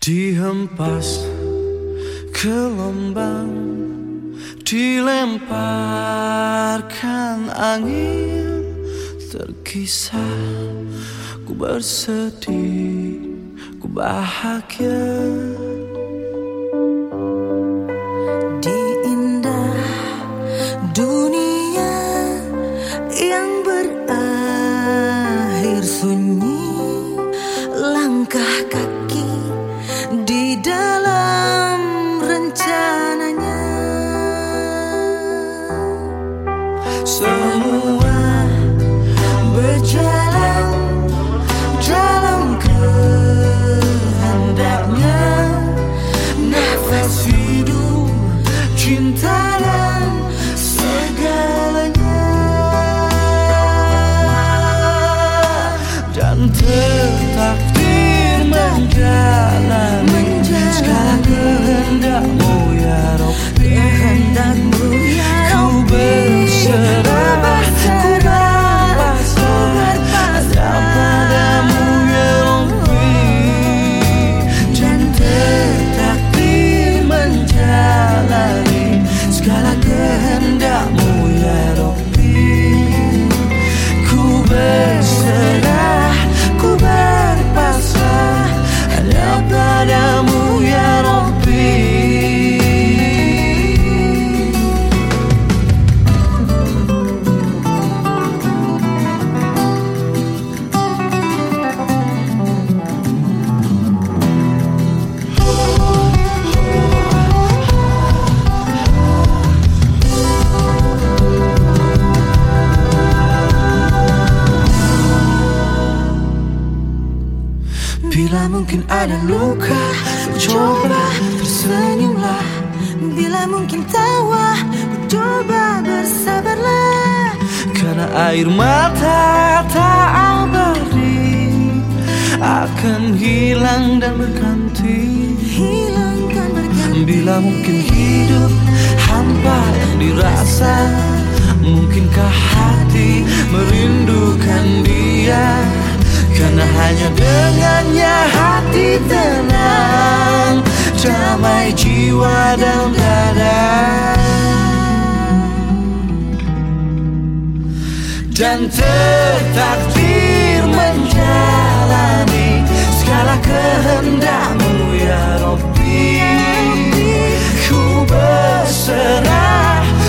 Dihempas gelombang, dilemparkan angin, terkisah ku bersedih, ku bahagia. Di indah dunia yang berakhir sunyi, langkah kaki di dalam rencananya. Semua berjalan dalam kehendaknya. Nafas hidup, cinta dan segalanya. Dan tertakdir menjalani segala kehendakmu ya Rabbi. Kehendakmu ya Ku berserah, ku berpasrah hanya padamu ya Rabbi. Dan tertakdir menjalani segala kehendakmu ya Rabbi. Ku berserah, ku berpasrah hanya padamu ya Rabbi. Bila mungkin ada luka, coba tersenyumlah. Bila mungkin tawa, coba bersabarlah. Karena air mata tak abadi akan hilang dan berganti. Hilangkan berganti. Bila mungkin hidup hampa yang dirasa, mungkinkah hati merindukan dia? Karena hanya dengannya hati tenang, damai jiwa dan dada. Dan tertakdir menjalani segala kehendakmu ya Rabbi. Ku berserah,